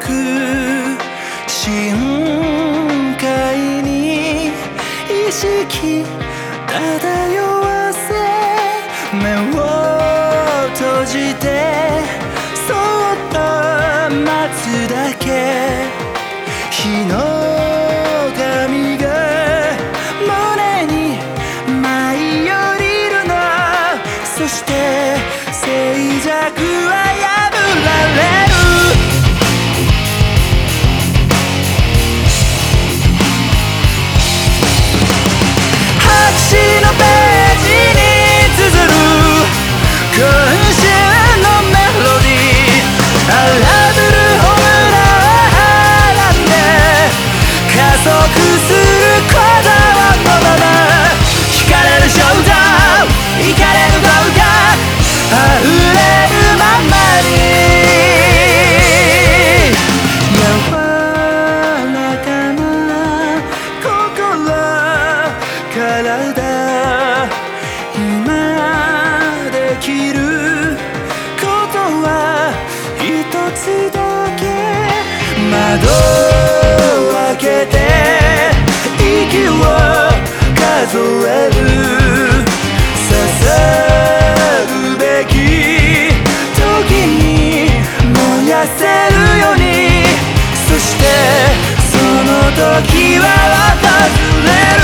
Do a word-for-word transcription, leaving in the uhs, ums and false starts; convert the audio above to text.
く深海に意識漂わせ目を閉じてそっと待つだけ日の髪が胸に舞い降りるのそして静寂は破られる白紙のページに綴る今週のメロディー荒ぶるホムラをはらんで加速する鼓動のまま惹かれる衝動惹かれる動画溢れるままに柔らかな心体今できることは一つだけ窓を開けて息を数える刺さるべき時に燃やせるようにそしてその時は訪れる